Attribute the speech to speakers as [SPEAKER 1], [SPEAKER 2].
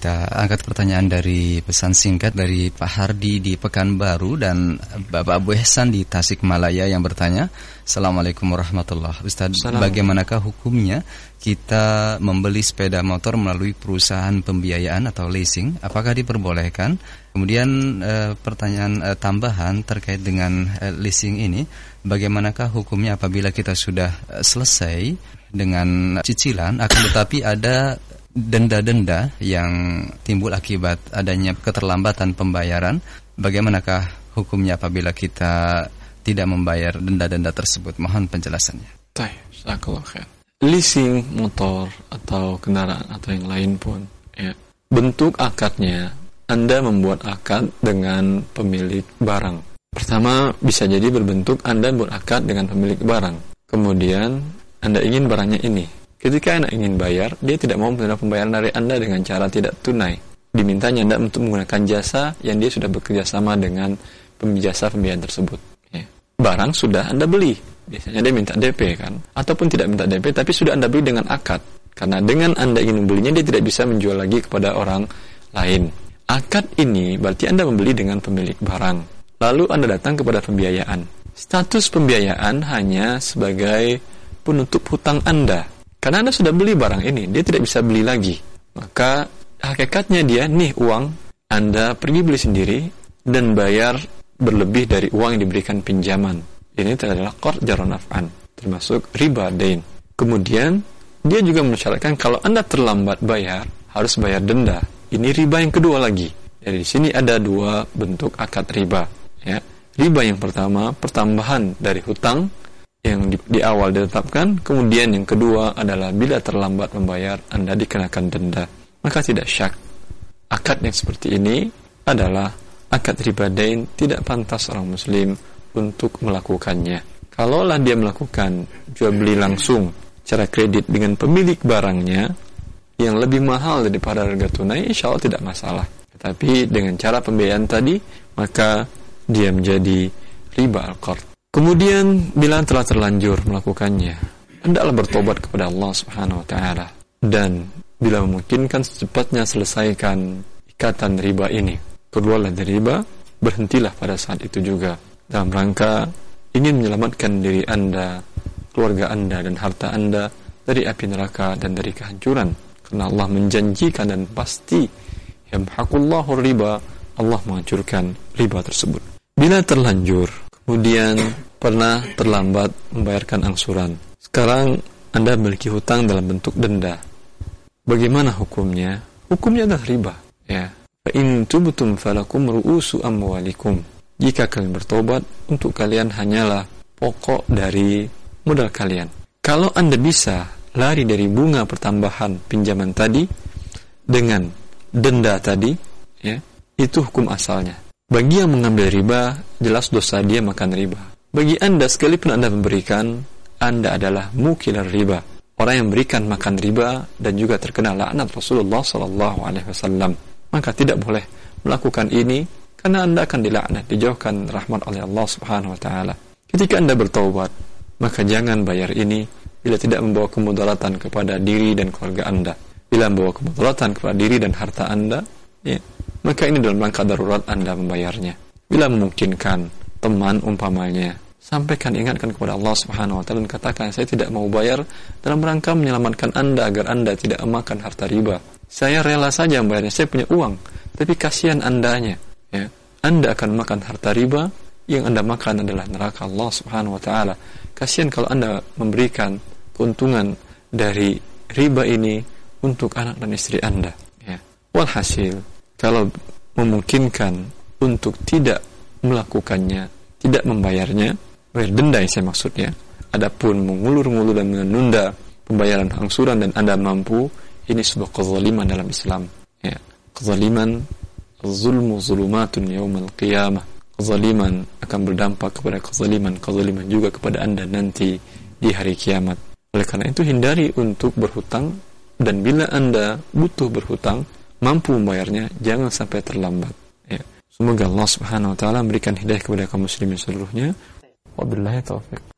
[SPEAKER 1] kita angkat pertanyaan dari pesan singkat dari Pak Hardi di Pekanbaru dan Bapak Abu Ihsan di Tasikmalaya yang bertanya, Assalamualaikum warahmatullahi wabarakatuh. Ustaz, bagaimanakah hukumnya kita membeli sepeda motor melalui perusahaan pembiayaan atau leasing? Apakah diperbolehkan? Kemudian pertanyaan tambahan terkait dengan leasing ini, bagaimanakah hukumnya apabila kita sudah selesai dengan cicilan, akan tetapi ada denda-denda yang timbul akibat adanya keterlambatan pembayaran? Bagaimanakah hukumnya apabila kita tidak membayar denda-denda tersebut? Mohon penjelasannya.
[SPEAKER 2] Jazakallahu khair. Leasing motor atau kendaraan atau yang lain pun, ya, bentuk akadnya Anda membuat akad dengan pemilik barang. Pertama, bisa jadi berbentuk Anda membuat akad dengan pemilik barang. Kemudian Anda ingin barangnya ini. Ketika Anda ingin bayar, dia tidak mau menerima pembayaran dari Anda dengan cara tidak tunai. Dimintanya Anda untuk menggunakan jasa yang dia sudah bekerja sama dengan jasa pembiayaan tersebut. Ya. Barang sudah Anda beli. Biasanya dia minta DP kan. Ataupun tidak minta DP, tapi sudah Anda beli dengan akad. Karena dengan Anda ingin membelinya, dia tidak bisa menjual lagi kepada orang lain. Akad ini berarti Anda membeli dengan pemilik barang. Lalu Anda datang kepada pembiayaan. Status pembiayaan hanya sebagai penutup hutang Anda. Karena Anda sudah beli barang ini, dia tidak bisa beli lagi. Maka hakikatnya dia, nih uang, Anda pergi beli sendiri dan bayar berlebih dari uang yang diberikan pinjaman. Ini adalah qard jarun naf'an, termasuk riba dain. Kemudian dia juga mensyaratkan kalau Anda terlambat bayar, harus bayar denda. Ini riba yang kedua lagi. Jadi di sini ada dua bentuk akad riba. Ya. Riba yang pertama, pertambahan dari hutang yang di awal ditetapkan. Kemudian yang kedua adalah bila terlambat membayar, Anda dikenakan denda. Maka tidak syak, akad yang seperti ini adalah akad riba dain, tidak pantas orang muslim untuk melakukannya. Kalaulah dia melakukan jual beli langsung secara kredit dengan pemilik barangnya yang lebih mahal daripada harga tunai, insya Allah tidak masalah. Tetapi dengan cara pembiayaan tadi, maka dia menjadi riba al-qard. Kemudian bila telah terlanjur melakukannya, hendaklah bertobat kepada Allah Subhanahu wa taala, dan bila memungkinkan secepatnya selesaikan ikatan riba ini. Keluarlah dari riba, berhentilah pada saat itu juga dalam rangka ingin menyelamatkan diri Anda, keluarga Anda dan harta Anda dari api neraka dan dari kehancuran. Karena Allah menjanjikan dan pasti yamhaqullahu riba, Allah menghancurkan riba tersebut. Bila terlanjur kemudian pernah terlambat membayarkan angsuran, sekarang Anda memiliki hutang dalam bentuk denda. Bagaimana hukumnya? Hukumnya adalah riba. Ya. Fa in tubtum falakum ru'usu amwalikum. Jika kalian bertobat, untuk kalian hanyalah pokok dari modal kalian. Kalau Anda bisa lari dari bunga pertambahan pinjaman tadi dengan denda tadi, ya, itu hukum asalnya. Bagi yang mengambil riba, jelas dosa dia makan riba. Bagi Anda, sekalipun Anda memberikan, Anda adalah mukilar riba, orang yang memberikan makan riba dan juga terkena laknat Rasulullah SAW. Maka tidak boleh melakukan ini, karena Anda akan dilaknat, dijauhkan rahmat oleh Allah Subhanahu wa taala. Ketika Anda bertaubat, maka jangan bayar ini bila tidak membawa kemudaratan kepada diri dan keluarga Anda. Bila membawa kemudaratan kepada diri dan harta Anda, ya, maka ini dalam rangka darurat Anda membayarnya. Bila memungkinkan, teman umpamanya, sampaikan, ingatkan kepada Allah Subhanahu wa taala dan katakan, saya tidak mau bayar dalam rangka menyelamatkan Anda agar Anda tidak memakan harta riba. Saya rela saja membayarnya, saya punya uang, tapi kasihan Andanya, ya. Anda akan makan harta riba, yang Anda makan adalah neraka Allah Subhanahu wa taala. Kasihan kalau Anda memberikan keuntungan dari riba ini untuk anak dan istri Anda, ya. Walhasil, kalau memungkinkan untuk tidak melakukannya, tidak membayarnya, bayar denda yang saya maksudnya. Adapun mengulur-ngulur dan menunda pembayaran angsuran dan Anda mampu, ini sebuah kezaliman dalam Islam. Ya, kezaliman, zulmu zulumatun yaumal qiyamah. Kezaliman akan berdampak kepada kezaliman juga kepada Anda nanti di hari kiamat. Oleh karena itu, hindari untuk berhutang, dan bila Anda butuh berhutang, mampu membayarnya, jangan sampai terlambat. Ya. Semoga Allah Subhanahu wa taala memberikan hidayah kepada kaum muslimin seluruhnya. Wabillahi taufiq.